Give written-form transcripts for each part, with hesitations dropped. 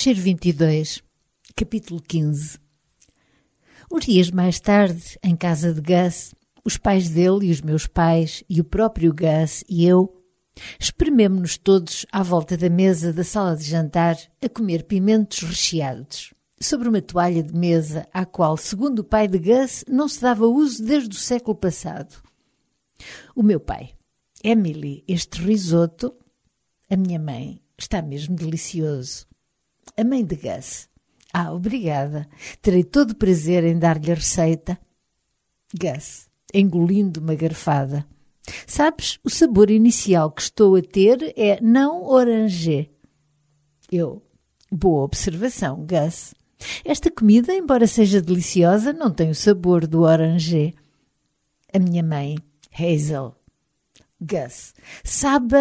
Cheiro 22, capítulo 15. Uns dias mais tarde, em casa de Gus, os pais dele e os meus pais e o próprio Gus e eu esprememo-nos todos à volta da mesa da sala de jantar a comer pimentos recheados, sobre uma toalha de mesa à qual, segundo o pai de Gus, não se dava uso desde o século passado. O meu pai: Emily, este risoto. A minha mãe: está mesmo delicioso. A mãe de Gus: obrigada. Terei todo o prazer em dar-lhe a receita. Gus, engolindo uma garfada: sabes, o sabor inicial que estou a ter é não orangé. Eu: boa observação, Gus. Esta comida, embora seja deliciosa, não tem o sabor do orangé. A minha mãe: Hazel. Gus: sabe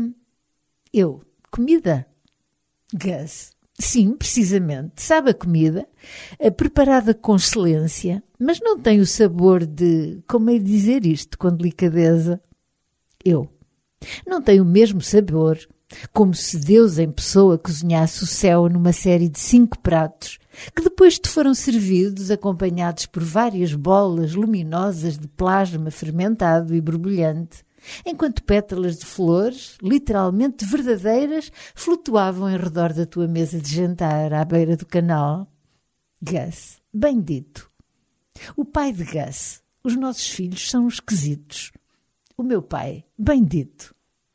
Eu: comida? Gus: sim, precisamente, sabe a comida, preparada com excelência, mas não tem o sabor de, como hei de dizer isto com delicadeza? Eu: não tem o mesmo sabor, como se Deus em pessoa cozinhasse o céu numa série de 5 pratos, que depois te foram servidos acompanhados por várias bolas luminosas de plasma fermentado e borbulhante, enquanto pétalas de flores, literalmente verdadeiras, flutuavam em redor da tua mesa de jantar à beira do canal. Gus: bem dito. O pai de Gus: os nossos filhos são esquisitos. O meu pai: bem dito.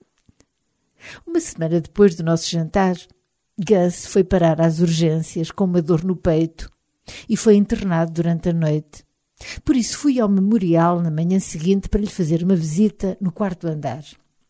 Uma semana depois do nosso jantar, Gus foi parar às urgências com uma dor no peito e foi internado durante a noite. Por isso fui ao memorial na manhã seguinte para lhe fazer uma visita no 4º andar.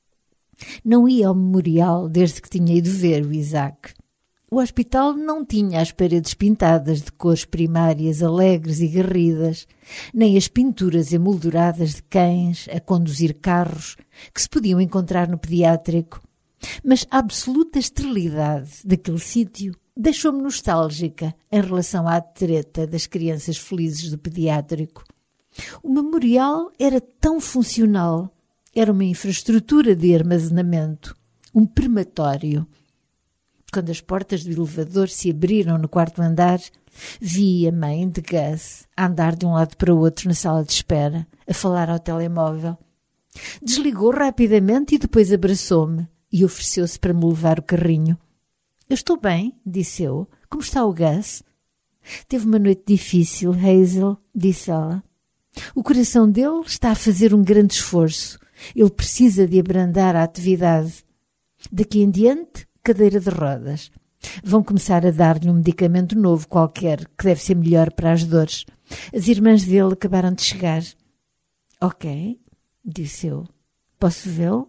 Não ia ao memorial desde que tinha ido ver o Isaac. O hospital não tinha as paredes pintadas de cores primárias alegres e garridas, nem as pinturas emolduradas de cães a conduzir carros que se podiam encontrar no pediátrico. Mas a absoluta esterilidade daquele sítio deixou-me nostálgica em relação à treta das crianças felizes do pediátrico. O memorial era tão funcional, era uma infraestrutura de armazenamento, um prematório. Quando as portas do elevador se abriram no 4º andar, vi a mãe de Gus a andar de um lado para o outro na sala de espera, a falar ao telemóvel. Desligou rapidamente e depois abraçou-me e ofereceu-se para me levar o carrinho. Eu estou bem, disse eu. Como está o Gus? Teve uma noite difícil, Hazel, disse ela. O coração dele está a fazer um grande esforço. Ele precisa de abrandar a atividade. Daqui em diante, cadeira de rodas. Vão começar a dar-lhe um medicamento novo qualquer, que deve ser melhor para as dores. As irmãs dele acabaram de chegar. Ok, disse eu. Posso vê-lo?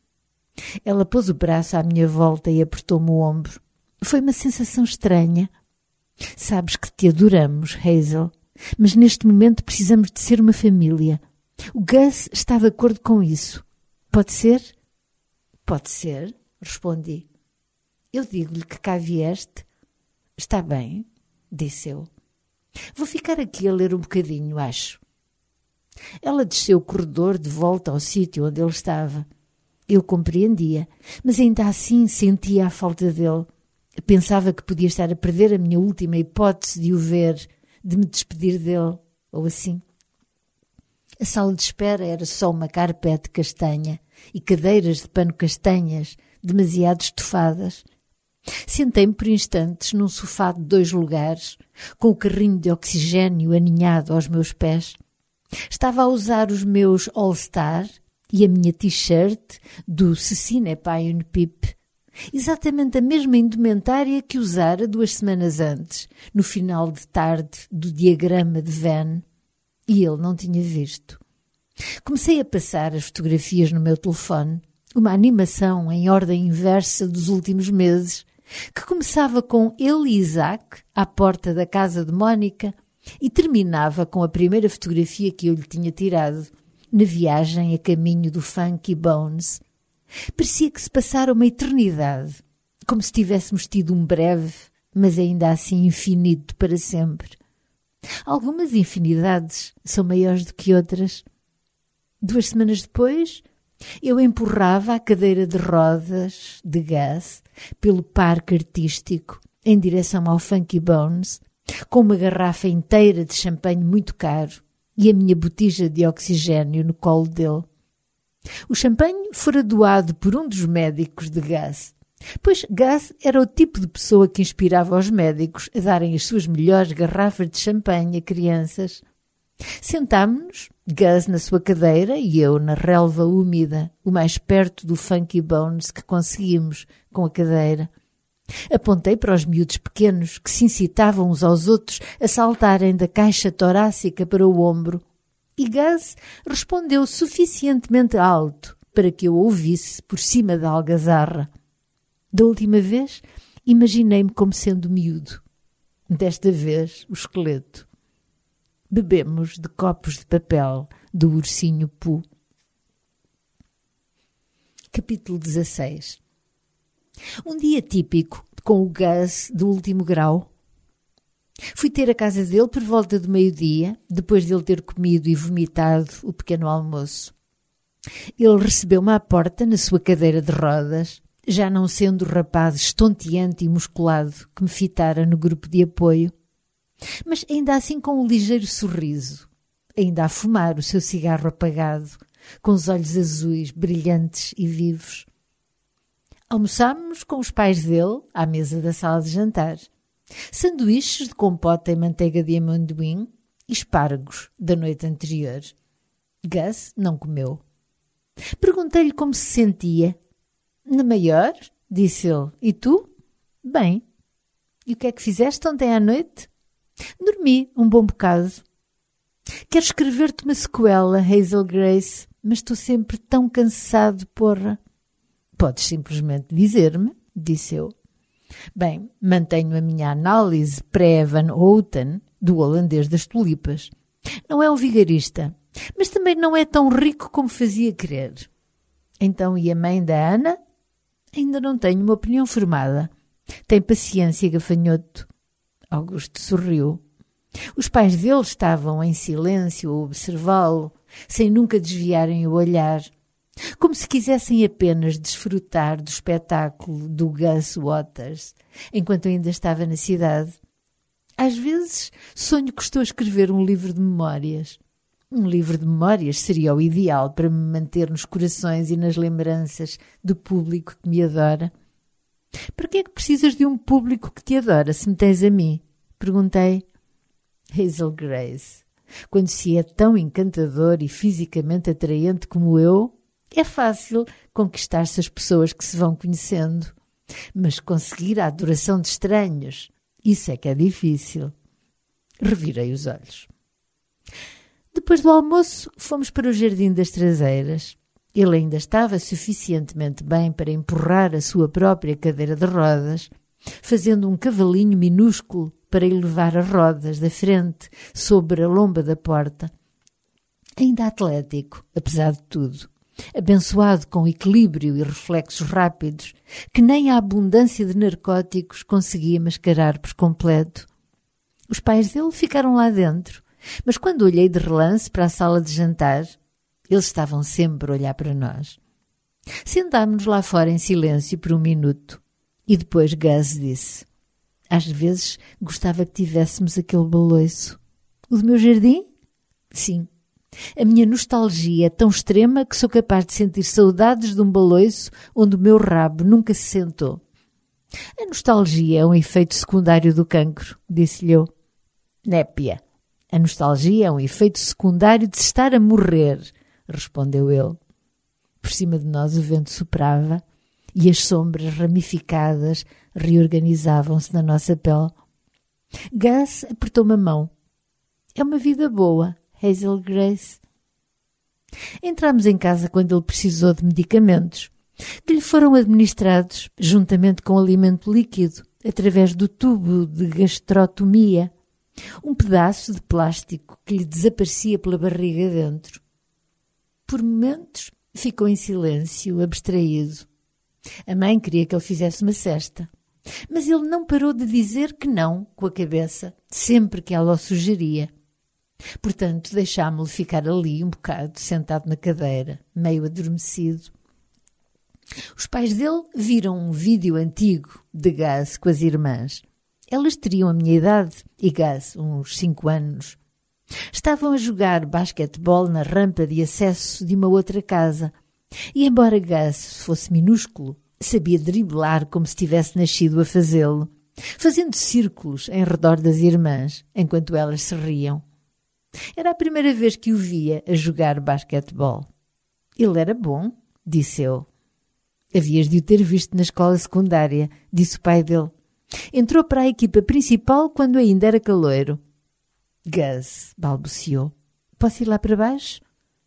Ela pôs o braço à minha volta e apertou-me o ombro. Foi uma sensação estranha. Sabes que te adoramos, Hazel, mas neste momento precisamos de ser uma família. O Gus está de acordo com isso. Pode ser? Pode ser, respondi. Eu digo-lhe que cá vieste. Está bem, disse eu. Vou ficar aqui a ler um bocadinho, acho. Ela desceu o corredor de volta ao sítio onde ele estava. Eu compreendia, mas ainda assim sentia a falta dele. Pensava que podia estar a perder a minha última hipótese de o ver, de me despedir dele, ou assim. A sala de espera era só uma carpete castanha e cadeiras de pano castanhas, demasiado estofadas. Sentei-me por instantes num sofá de 2 lugares, com o carrinho de oxigênio aninhado aos meus pés. Estava a usar os meus All-Star e a minha t-shirt do Ceci n'est pas une pipe, exatamente a mesma indumentária que usara 2 semanas antes, no final de tarde do diagrama de Venn, e ele não tinha visto. Comecei a passar as fotografias no meu telefone, uma animação em ordem inversa dos últimos meses, que começava com ele e Isaac à porta da casa de Mónica e terminava com a primeira fotografia que eu lhe tinha tirado, na viagem a caminho do Funky Bones. Parecia que se passara uma eternidade, como se tivéssemos tido um breve, mas ainda assim infinito para sempre. Algumas infinidades são maiores do que outras. 2 semanas depois, eu empurrava a cadeira de rodas de Gus pelo parque artístico em direção ao Funky Bones, com uma garrafa inteira de champanhe muito caro e a minha botija de oxigênio no colo dele. O champanhe fora doado por um dos médicos de Gus, pois Gus era o tipo de pessoa que inspirava os médicos a darem as suas melhores garrafas de champanhe a crianças. Sentámo-nos, Gus na sua cadeira e eu na relva úmida, o mais perto do Funky Bones que conseguimos com a cadeira. Apontei para os miúdos pequenos que se incitavam uns aos outros a saltarem da caixa torácica para o ombro. E Gus respondeu suficientemente alto para que eu ouvisse por cima da algazarra. Da última vez, imaginei-me como sendo miúdo. Desta vez, o esqueleto. Bebemos de copos de papel do ursinho Pooh. Capítulo 16. Um dia típico com o Gus do último grau. Fui ter a casa dele por volta do meio-dia, depois de ele ter comido e vomitado o pequeno almoço. Ele recebeu-me à porta na sua cadeira de rodas, já não sendo o rapaz estonteante e musculado que me fitara no grupo de apoio, mas ainda assim com um ligeiro sorriso, ainda a fumar o seu cigarro apagado, com os olhos azuis, brilhantes e vivos. Almoçámos com os pais dele à mesa da sala de jantar. Sanduíches de compota e manteiga de amendoim e espargos da noite anterior. Gus não comeu. Perguntei-lhe como se sentia. Na maior, disse ele. E tu? Bem. E o que é que fizeste ontem à noite? Dormi um bom bocado. Quero escrever-te uma sequela, Hazel Grace, mas estou sempre tão cansado, porra. Podes simplesmente dizer-me, disse eu. Bem, mantenho a minha análise pré-Van Houten do holandês das tulipas. Não é um vigarista, mas também não é tão rico como fazia crer. Então, e a mãe da Ana? Ainda não tenho uma opinião formada. Tem paciência, gafanhoto. Augusto sorriu. Os pais dele estavam em silêncio a observá-lo, sem nunca desviarem o olhar, como se quisessem apenas desfrutar do espetáculo do Gus Waters, enquanto ainda estava na cidade. Às vezes sonho que estou a escrever um livro de memórias. Um livro de memórias seria o ideal para me manter nos corações e nas lembranças do público que me adora. Para que é que precisas de um público que te adora se me tens a mim? Perguntei. Hazel Grace, quando se é tão encantador e fisicamente atraente como eu, é fácil conquistar-se as pessoas que se vão conhecendo. Mas conseguir a adoração de estranhos, isso é que é difícil. Revirei os olhos. Depois do almoço, fomos para o Jardim das Traseiras. Ele ainda estava suficientemente bem para empurrar a sua própria cadeira de rodas, fazendo um cavalinho minúsculo para elevar as rodas da frente sobre a lomba da porta. Ainda atlético, apesar de tudo. Abençoado com equilíbrio e reflexos rápidos, que nem a abundância de narcóticos conseguia mascarar por completo. Os pais dele ficaram lá dentro, mas quando olhei de relance para a sala de jantar, eles estavam sempre a olhar para nós. Sentámo-nos lá fora em silêncio por um minuto, e depois Gus disse: às vezes gostava que tivéssemos aquele baloiço. O do meu jardim? Sim. A minha nostalgia é tão extrema que sou capaz de sentir saudades de um baloiço onde o meu rabo nunca se sentou. A nostalgia é um efeito secundário do cancro, disse-lhe eu. Népia. A nostalgia é um efeito secundário de se estar a morrer, respondeu ele. Por cima de nós o vento soprava e as sombras ramificadas reorganizavam-se na nossa pele. Gus apertou-me a mão. É uma vida boa, Hazel Grace. Entramos em casa quando ele precisou de medicamentos, que lhe foram administrados juntamente com alimento líquido, através do tubo de gastrotomia, um pedaço de plástico que lhe desaparecia pela barriga dentro. Por momentos ficou em silêncio, abstraído. A mãe queria que ele fizesse uma cesta, mas ele não parou de dizer que não com a cabeça, sempre que ela o sugeria. Portanto, deixámo-lo ficar ali um bocado, sentado na cadeira, meio adormecido. Os pais dele viram um vídeo antigo de Gus com as irmãs. Elas teriam a minha idade e Gus uns 5 anos. Estavam a jogar basquetebol na rampa de acesso de uma outra casa. E embora Gus fosse minúsculo, sabia driblar como se tivesse nascido a fazê-lo, fazendo círculos em redor das irmãs, enquanto elas se riam. Era a primeira vez que o via a jogar basquetebol. Ele era bom, disse eu. Havias de o ter visto na escola secundária, disse o pai dele. Entrou para a equipa principal quando ainda era caloiro. Gus balbuciou. Posso ir lá para baixo?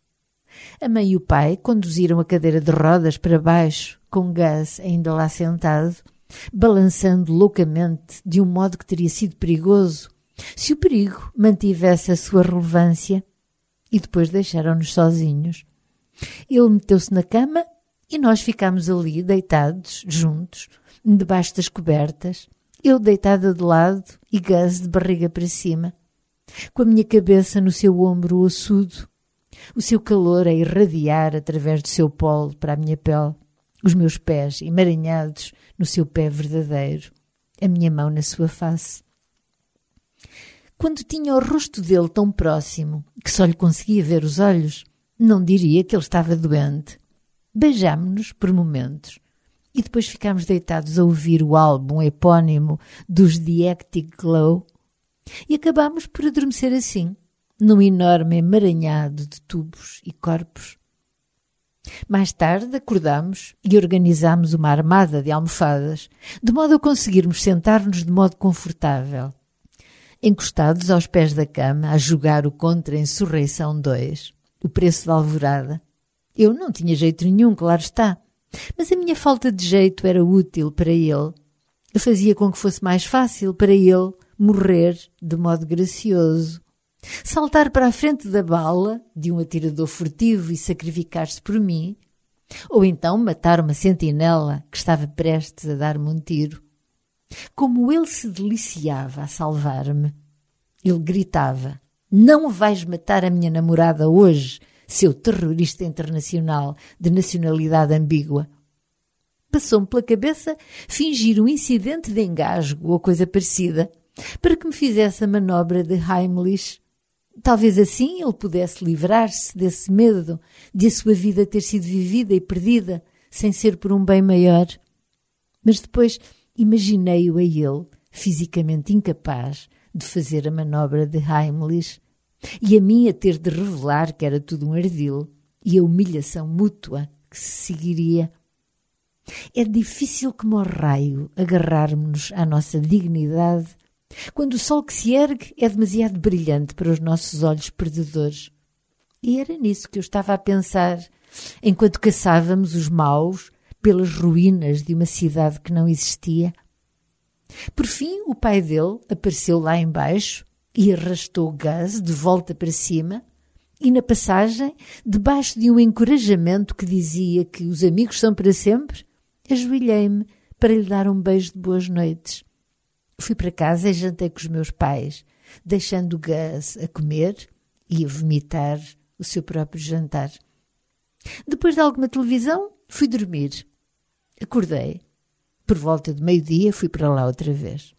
A mãe e o pai conduziram a cadeira de rodas para baixo, com Gus ainda lá sentado, balançando loucamente de um modo que teria sido perigoso, se o perigo mantivesse a sua relevância, e depois deixaram-nos sozinhos. Ele meteu-se na cama e nós ficámos ali, deitados, juntos, debaixo das cobertas, eu deitada de lado e Gus de barriga para cima, com a minha cabeça no seu ombro ossudo, o seu calor a irradiar através do seu polo para a minha pele, os meus pés emaranhados no seu pé verdadeiro, a minha mão na sua face. Quando tinha o rosto dele tão próximo que só lhe conseguia ver os olhos, não diria que ele estava doente. Beijámo-nos por momentos e depois ficámos deitados a ouvir o álbum epónimo dos The Hectic Glow e acabámos por adormecer assim, num enorme emaranhado de tubos e corpos. Mais tarde acordámos e organizámos uma armada de almofadas, de modo a conseguirmos sentar-nos de modo confortável, encostados aos pés da cama, a jogar o Contra-Insurreição 2, o Preço da Alvorada. Eu não tinha jeito nenhum, claro está, mas a minha falta de jeito era útil para ele. Eu fazia com que fosse mais fácil para ele morrer de modo gracioso, saltar para a frente da bala de um atirador furtivo e sacrificar-se por mim, ou então matar uma sentinela que estava prestes a dar-me um tiro. Como ele se deliciava a salvar-me. Ele gritava: "Não vais matar a minha namorada hoje, seu terrorista internacional de nacionalidade ambígua." Passou-me pela cabeça fingir um incidente de engasgo ou coisa parecida, para que me fizesse a manobra de Heimlich. Talvez assim ele pudesse livrar-se desse medo de a sua vida ter sido vivida e perdida, sem ser por um bem maior. Mas depois imaginei-o a ele, fisicamente incapaz de fazer a manobra de Heimlich, e a mim a ter de revelar que era tudo um ardil, e a humilhação mútua que se seguiria. É difícil como ao raio agarrarmos-nos à nossa dignidade quando o sol que se ergue é demasiado brilhante para os nossos olhos perdedores. E era nisso que eu estava a pensar, enquanto caçávamos os maus pelas ruínas de uma cidade que não existia. Por fim, o pai dele apareceu lá embaixo e arrastou Gus de volta para cima, e na passagem, debaixo de um encorajamento que dizia que os amigos são para sempre, ajoelhei-me para lhe dar um beijo de boas noites. Fui para casa e jantei com os meus pais, deixando o Gus a comer e a vomitar o seu próprio jantar. Depois de alguma televisão, fui dormir. Acordei. Por volta de meio-dia, fui para lá outra vez.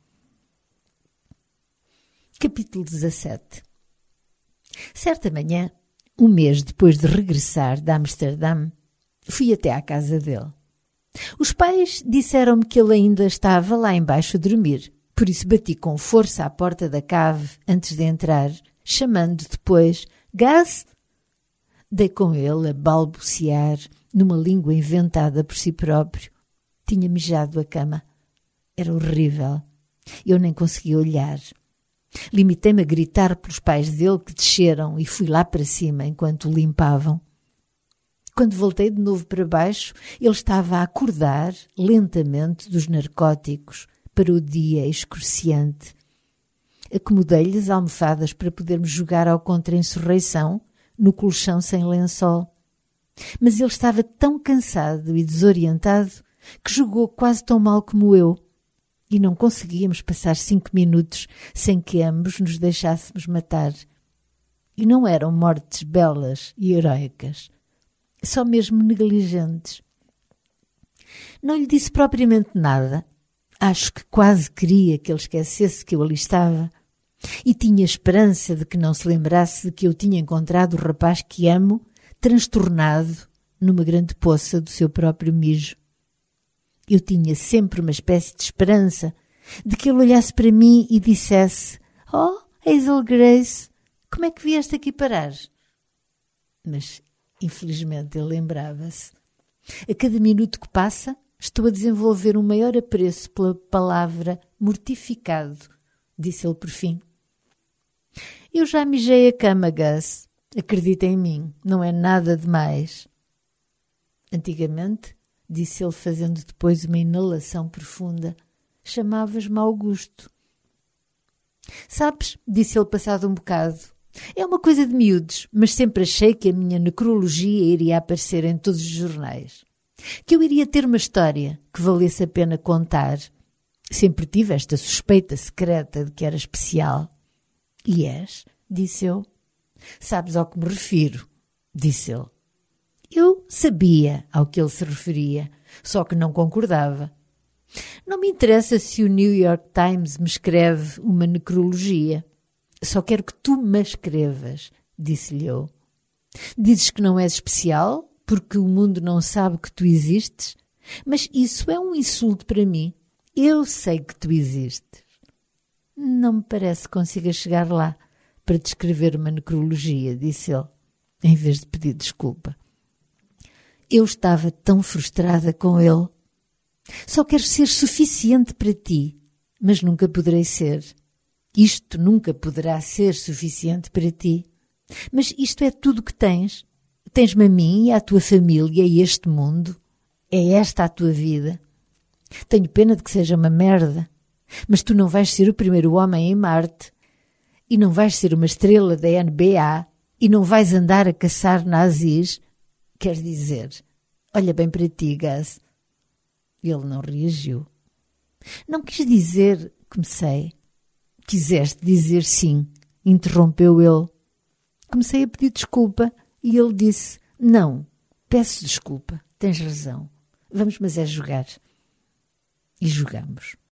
Capítulo 17. Certa manhã, um mês depois de regressar de Amsterdã, fui até à casa dele. Os pais disseram-me que ele ainda estava lá embaixo a dormir, por isso bati com força à porta da cave antes de entrar, chamando depois: "Gus!" Dei com ele a balbuciar numa língua inventada por si próprio. Tinha mijado a cama. Era horrível. Eu nem conseguia olhar. Limitei-me a gritar pelos pais dele que desceram e fui lá para cima enquanto o limpavam. Quando voltei de novo para baixo, ele estava a acordar lentamente dos narcóticos para o dia excruciante. Acomodei-lhe as almofadas para podermos jogar ao Contra-Insurreição no colchão sem lençol. Mas ele estava tão cansado e desorientado que jogou quase tão mal como eu. E não conseguíamos passar 5 minutos sem que ambos nos deixássemos matar. E não eram mortes belas e heroicas, só mesmo negligentes. Não lhe disse propriamente nada. Acho que quase queria que ele esquecesse que eu ali estava e tinha esperança de que não se lembrasse de que eu tinha encontrado o rapaz que amo, transtornado, numa grande poça do seu próprio mijo. Eu tinha sempre uma espécie de esperança de que ele olhasse para mim e dissesse: "Oh, Hazel Grace, como é que vieste aqui parar?" Mas, infelizmente, ele lembrava-se. A cada minuto que passa, estou a desenvolver um maior apreço pela palavra mortificado, disse ele por fim. Eu já mijei a cama, Gus. Acredita em mim, não é nada demais. Antigamente, disse ele fazendo depois uma inalação profunda, chamavas-me Augusto. Sabes, disse ele passado um bocado, é uma coisa de miúdos, mas sempre achei que a minha necrologia iria aparecer em todos os jornais. Que eu iria ter uma história que valesse a pena contar. Sempre tive esta suspeita secreta de que era especial. E és? Disse eu. Sabes ao que me refiro? Disse ele. Eu sabia ao que ele se referia, só que não concordava. Não me interessa se o New York Times me escreve uma necrologia. Só quero que tu me escrevas, disse-lhe eu. Dizes que não és especial, porque o mundo não sabe que tu existes, mas isso é um insulto para mim. Eu sei que tu existes. Não me parece que consiga chegar lá para descrever uma necrologia, disse ele, em vez de pedir desculpa. Eu estava tão frustrada com ele. Só quero ser suficiente para ti, mas nunca poderei ser. Isto nunca poderá ser suficiente para ti. Mas isto é tudo o que tens. Tens-me a mim e à tua família e a este mundo. É esta a tua vida. Tenho pena de que seja uma merda, mas tu não vais ser o primeiro homem em Marte, e não vais ser uma estrela da NBA, e não vais andar a caçar nazis. Quer dizer, olha bem para ti, Gus. Ele não reagiu. Não quis dizer, comecei. Quiseste dizer sim, interrompeu ele. Comecei a pedir desculpa e ele disse: não, peço desculpa, tens razão. Vamos, mas é jogar. E jogamos.